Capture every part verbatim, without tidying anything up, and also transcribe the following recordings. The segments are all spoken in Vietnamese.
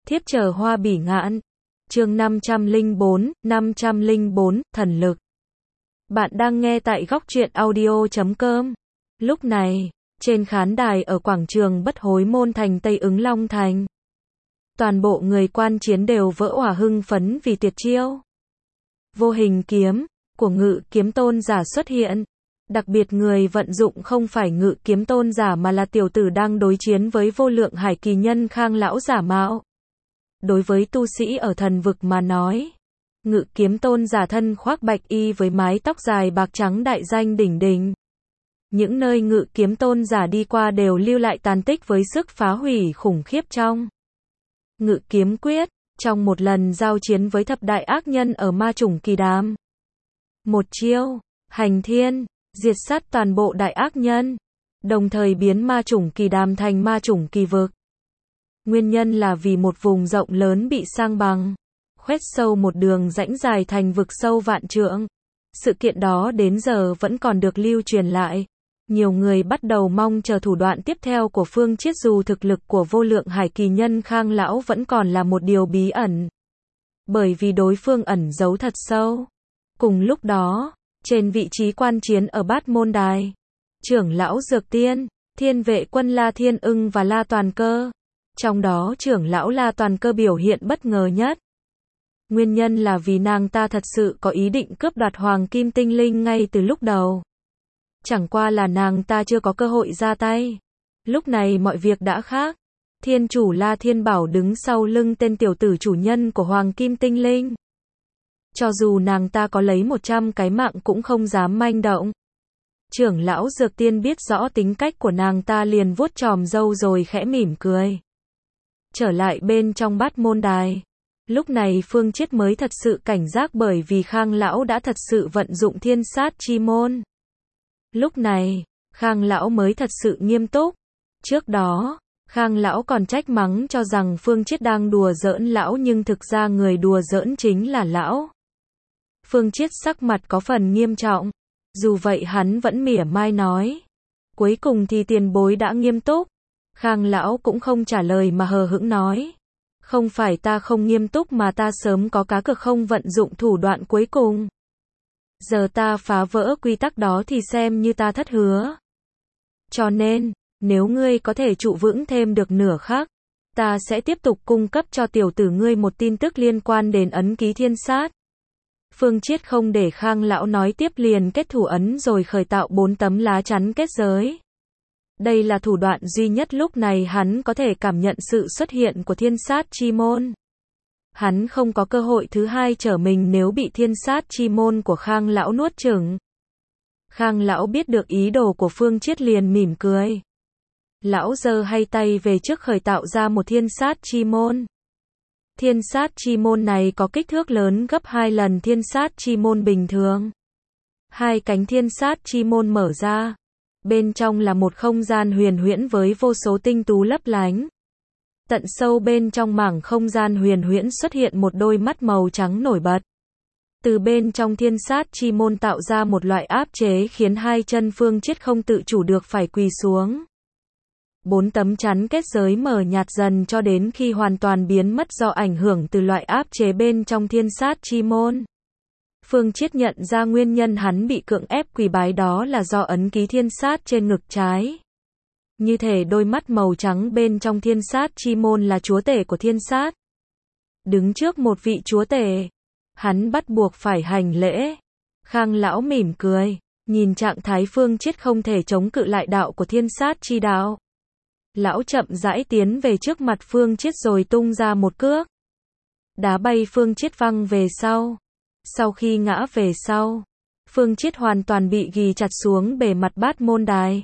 Thiếp chờ hoa bỉ ngạn. Chương năm trăm lẻ bốn, năm trăm lẻ bốn, thần lực. Bạn đang nghe tại góc truyện audio chấm com. Lúc này, trên khán đài ở quảng trường Bất Hối Môn thành Tây Ứng Long Thành, toàn bộ người quan chiến đều vỡ òa hưng phấn vì tuyệt chiêu vô hình kiếm của Ngự Kiếm Tôn giả xuất hiện. Đặc biệt người vận dụng không phải Ngự Kiếm Tôn giả mà là tiểu tử đang đối chiến với vô lượng hải kỳ nhân Khang lão giả mạo. Đối với tu sĩ ở thần vực mà nói, Ngự Kiếm Tôn giả thân khoác bạch y với mái tóc dài bạc trắng đại danh đỉnh đỉnh. Những nơi Ngự Kiếm Tôn giả đi qua đều lưu lại tàn tích với sức phá hủy khủng khiếp trong Ngự Kiếm Quyết, trong một lần giao chiến với thập đại ác nhân ở ma chủng kỳ đàm. Một chiêu, hành thiên, diệt sát toàn bộ đại ác nhân, đồng thời biến ma chủng kỳ đàm thành ma chủng kỳ vực. Nguyên nhân là vì một vùng rộng lớn bị sang bằng, khoét sâu một đường rãnh dài thành vực sâu vạn trượng. Sự kiện đó đến giờ vẫn còn được lưu truyền lại. Nhiều người bắt đầu mong chờ thủ đoạn tiếp theo của Phương Chiết, dù thực lực của vô lượng hải kỳ nhân Khang lão vẫn còn là một điều bí ẩn. Bởi vì đối phương ẩn giấu thật sâu. Cùng lúc đó, trên vị trí quan chiến ở Bát Môn Đài, trưởng lão Dược Tiên, Thiên Vệ Quân La Thiên Ưng và La Toàn Cơ. Trong đó trưởng lão La Toàn Cơ biểu hiện bất ngờ nhất. Nguyên nhân là vì nàng ta thật sự có ý định cướp đoạt Hoàng Kim Tinh Linh ngay từ lúc đầu. Chẳng qua là nàng ta chưa có cơ hội ra tay. Lúc này mọi việc đã khác. Thiên chủ La Thiên Bảo đứng sau lưng tên tiểu tử chủ nhân của Hoàng Kim Tinh Linh. Cho dù nàng ta có lấy một trăm cái mạng cũng không dám manh động. Trưởng lão Dược Tiên biết rõ tính cách của nàng ta liền vuốt chòm râu rồi khẽ mỉm cười. Trở lại bên trong Bát Môn Đài. Lúc này Phương Chiết mới thật sự cảnh giác, bởi vì Khang lão đã thật sự vận dụng thiên sát chi môn. Lúc này, Khang lão mới thật sự nghiêm túc. Trước đó, Khang lão còn trách mắng cho rằng Phương Chiết đang đùa giỡn lão, nhưng thực ra người đùa giỡn chính là lão. Phương Chiết sắc mặt có phần nghiêm trọng. Dù vậy hắn vẫn mỉa mai nói. Cuối cùng thì tiền bối đã nghiêm túc. Khang lão cũng không trả lời mà hờ hững nói. Không phải ta không nghiêm túc mà ta sớm có cá cược không vận dụng thủ đoạn cuối cùng. Giờ ta phá vỡ quy tắc đó thì xem như ta thất hứa. Cho nên, nếu ngươi có thể trụ vững thêm được nửa khắc, ta sẽ tiếp tục cung cấp cho tiểu tử ngươi một tin tức liên quan đến ấn ký thiên sát. Phương Chiết không để Khang lão nói tiếp, liền kết thủ ấn rồi khởi tạo bốn tấm lá chắn kết giới. Đây là thủ đoạn duy nhất lúc này hắn có thể cảm nhận sự xuất hiện của thiên sát chi môn. Hắn không có cơ hội thứ hai trở mình nếu bị thiên sát chi môn của Khang lão nuốt chửng. Khang lão biết được ý đồ của Phương Chiết liền mỉm cười. Lão giơ hai tay về trước khởi tạo ra một thiên sát chi môn. Thiên sát chi môn này có kích thước lớn gấp hai lần thiên sát chi môn bình thường. Hai cánh thiên sát chi môn mở ra. Bên trong là một không gian huyền huyễn với vô số tinh tú lấp lánh. Tận sâu bên trong mảng không gian huyền huyễn xuất hiện một đôi mắt màu trắng nổi bật. Từ bên trong thiên sát chi môn tạo ra một loại áp chế khiến hai chân Phương Chiết không tự chủ được phải quỳ xuống. Bốn tấm chắn kết giới mở nhạt dần cho đến khi hoàn toàn biến mất do ảnh hưởng từ loại áp chế bên trong thiên sát chi môn. Phương Chiết nhận ra nguyên nhân hắn bị cưỡng ép quỳ bái đó là do ấn ký thiên sát trên ngực trái. Như thể đôi mắt màu trắng bên trong thiên sát chi môn là chúa tể của thiên sát. Đứng trước một vị chúa tể, hắn bắt buộc phải hành lễ. Khang lão mỉm cười, nhìn trạng thái Phương Chiết không thể chống cự lại đạo của thiên sát chi đạo. Lão chậm rãi tiến về trước mặt Phương Chiết rồi tung ra một cước. Đá bay Phương Chiết văng về sau. Sau khi ngã về sau, Phương Chiết hoàn toàn bị ghì chặt xuống bề mặt Bát Môn Đài.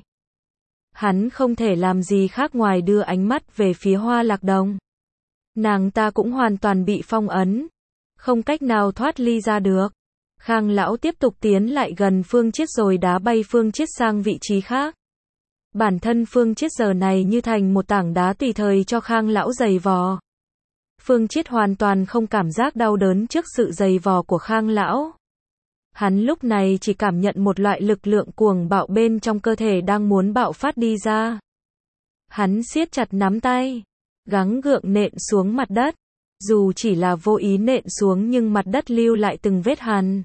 Hắn không thể làm gì khác ngoài đưa ánh mắt về phía Hoa Lạc Đồng. Nàng ta cũng hoàn toàn bị phong ấn, không cách nào thoát ly ra được. Khang lão tiếp tục tiến lại gần Phương Chiết rồi đá bay Phương Chiết sang vị trí khác. Bản thân Phương Chiết giờ này như thành một tảng đá tùy thời cho Khang lão giày vò. Phương Chiết hoàn toàn không cảm giác đau đớn trước sự giày vò của Khang lão. Hắn lúc này chỉ cảm nhận một loại lực lượng cuồng bạo bên trong cơ thể đang muốn bạo phát đi ra. Hắn siết chặt nắm tay. gắng gượng nện xuống mặt đất. Dù chỉ là vô ý nện xuống nhưng mặt đất lưu lại từng vết hằn.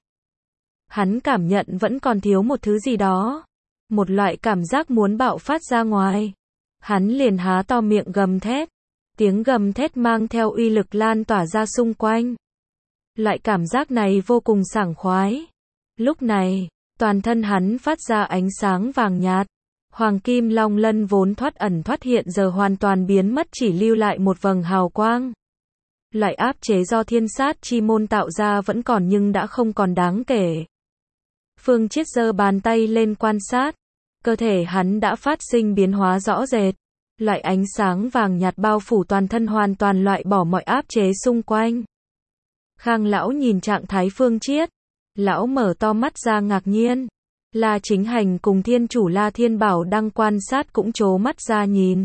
Hắn cảm nhận vẫn còn thiếu một thứ gì đó. Một loại cảm giác muốn bạo phát ra ngoài. Hắn liền há to miệng gầm thét. Tiếng gầm thét mang theo uy lực lan tỏa ra xung quanh. Loại cảm giác này vô cùng sảng khoái. Lúc này, toàn thân hắn phát ra ánh sáng vàng nhạt. Hoàng kim long lân vốn thoát ẩn thoát hiện giờ hoàn toàn biến mất, chỉ lưu lại một vầng hào quang. Loại áp chế do thiên sát chi môn tạo ra vẫn còn nhưng đã không còn đáng kể. Phương Chiết giơ bàn tay lên quan sát. Cơ thể hắn đã phát sinh biến hóa rõ rệt. Loại ánh sáng vàng nhạt bao phủ toàn thân, hoàn toàn loại bỏ mọi áp chế xung quanh. Khang lão nhìn trạng thái Phương Chiết. Lão mở to mắt ra ngạc nhiên. La Chính Hành cùng thiên chủ La Thiên Bảo đang quan sát cũng trố mắt ra nhìn.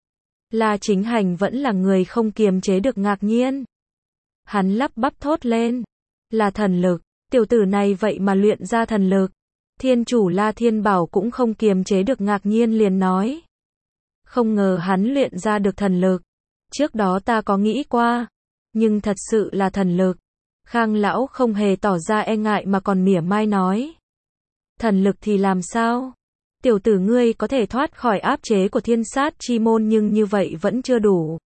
La Chính Hành vẫn là người không kiềm chế được ngạc nhiên. Hắn lắp bắp thốt lên. Là thần lực, tiểu tử này vậy mà luyện ra thần lực. Thiên chủ La Thiên Bảo cũng không kiềm chế được ngạc nhiên liền nói. Không ngờ hắn luyện ra được thần lực. Trước đó ta có nghĩ qua. Nhưng thật sự là thần lực. Khang lão không hề tỏ ra e ngại mà còn mỉa mai nói. Thần lực thì làm sao? Tiểu tử ngươi có thể thoát khỏi áp chế của thiên sát chi môn nhưng như vậy vẫn chưa đủ.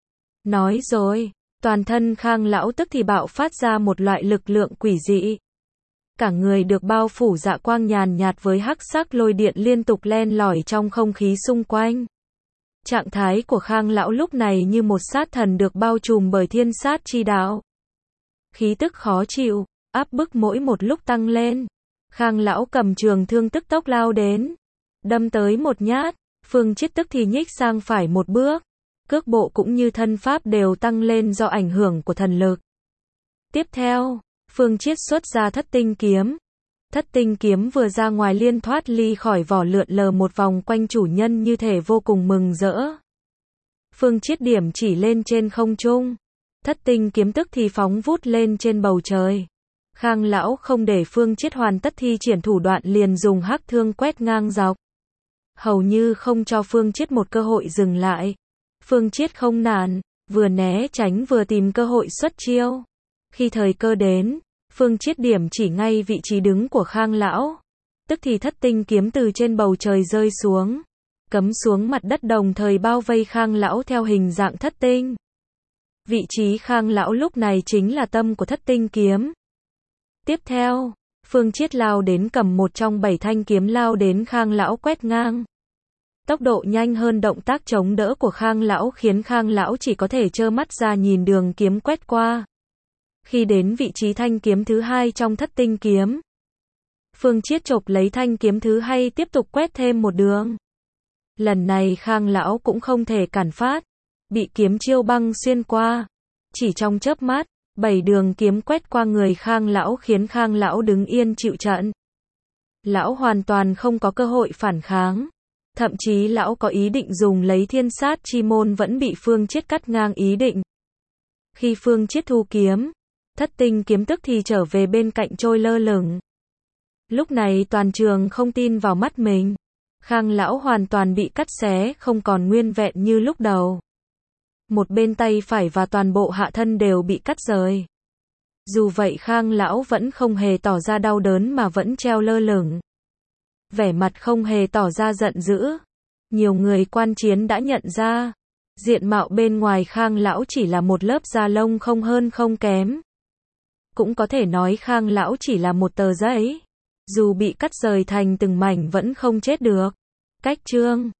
Nói rồi, toàn thân Khang lão tức thì bạo phát ra một loại lực lượng quỷ dị. Cả người được bao phủ dạ quang nhàn nhạt với hắc sắc lôi điện liên tục len lỏi trong không khí xung quanh. Trạng thái của Khang lão lúc này như một sát thần được bao trùm bởi thiên sát chi đạo. Khí tức khó chịu, áp bức mỗi một lúc tăng lên. Khang lão cầm trường thương tức tốc lao đến. Đâm tới một nhát, Phương Chiết tức thì nhích sang phải một bước. Cước bộ cũng như thân pháp đều tăng lên do ảnh hưởng của thần lực. Tiếp theo, Phương Chiết xuất ra thất tinh kiếm. Thất tinh kiếm vừa ra ngoài liên thoát ly khỏi vỏ lượn lờ một vòng quanh chủ nhân như thể vô cùng mừng rỡ. Phương Chiết điểm chỉ lên trên không trung. Thất tinh kiếm tức thì phóng vút lên trên bầu trời. Khang lão không để Phương Chiết hoàn tất thi triển thủ đoạn liền dùng hắc thương quét ngang dọc. Hầu như không cho Phương Chiết một cơ hội dừng lại. Phương Chiết không nản, vừa né tránh vừa tìm cơ hội xuất chiêu. Khi thời cơ đến, Phương Chiết điểm chỉ ngay vị trí đứng của Khang lão. Tức thì thất tinh kiếm từ trên bầu trời rơi xuống. Cắm xuống mặt đất đồng thời bao vây Khang lão theo hình dạng thất tinh. Vị trí Khang lão lúc này chính là tâm của thất tinh kiếm. Tiếp theo, Phương Chiết lao đến cầm một trong bảy thanh kiếm lao đến Khang lão quét ngang. Tốc độ nhanh hơn động tác chống đỡ của Khang lão khiến Khang lão chỉ có thể trơ mắt ra nhìn đường kiếm quét qua. Khi đến vị trí thanh kiếm thứ hai trong thất tinh kiếm, Phương Chiết chộp lấy thanh kiếm thứ hai tiếp tục quét thêm một đường. Lần này Khang lão cũng không thể cản phát, bị kiếm chiêu băng xuyên qua. Chỉ trong chớp mắt, bảy đường kiếm quét qua người Khang lão khiến Khang lão đứng yên chịu trận. Lão hoàn toàn không có cơ hội phản kháng. Thậm chí lão có ý định dùng lấy thiên sát chi môn vẫn bị Phương Chiết cắt ngang ý định. Khi Phương Chiết thu kiếm, thất tinh kiếm tức thì trở về bên cạnh trôi lơ lửng. Lúc này toàn trường không tin vào mắt mình. Khang lão hoàn toàn bị cắt xé, không còn nguyên vẹn như lúc đầu. Một bên tay phải và toàn bộ hạ thân đều bị cắt rời. Dù vậy Khang lão vẫn không hề tỏ ra đau đớn mà vẫn treo lơ lửng. Vẻ mặt không hề tỏ ra giận dữ. Nhiều người quan chiến đã nhận ra, diện mạo bên ngoài Khang lão chỉ là một lớp da lông không hơn không kém. Cũng có thể nói Khang lão chỉ là một tờ giấy. Dù bị cắt rời thành từng mảnh vẫn không chết được. Cách chương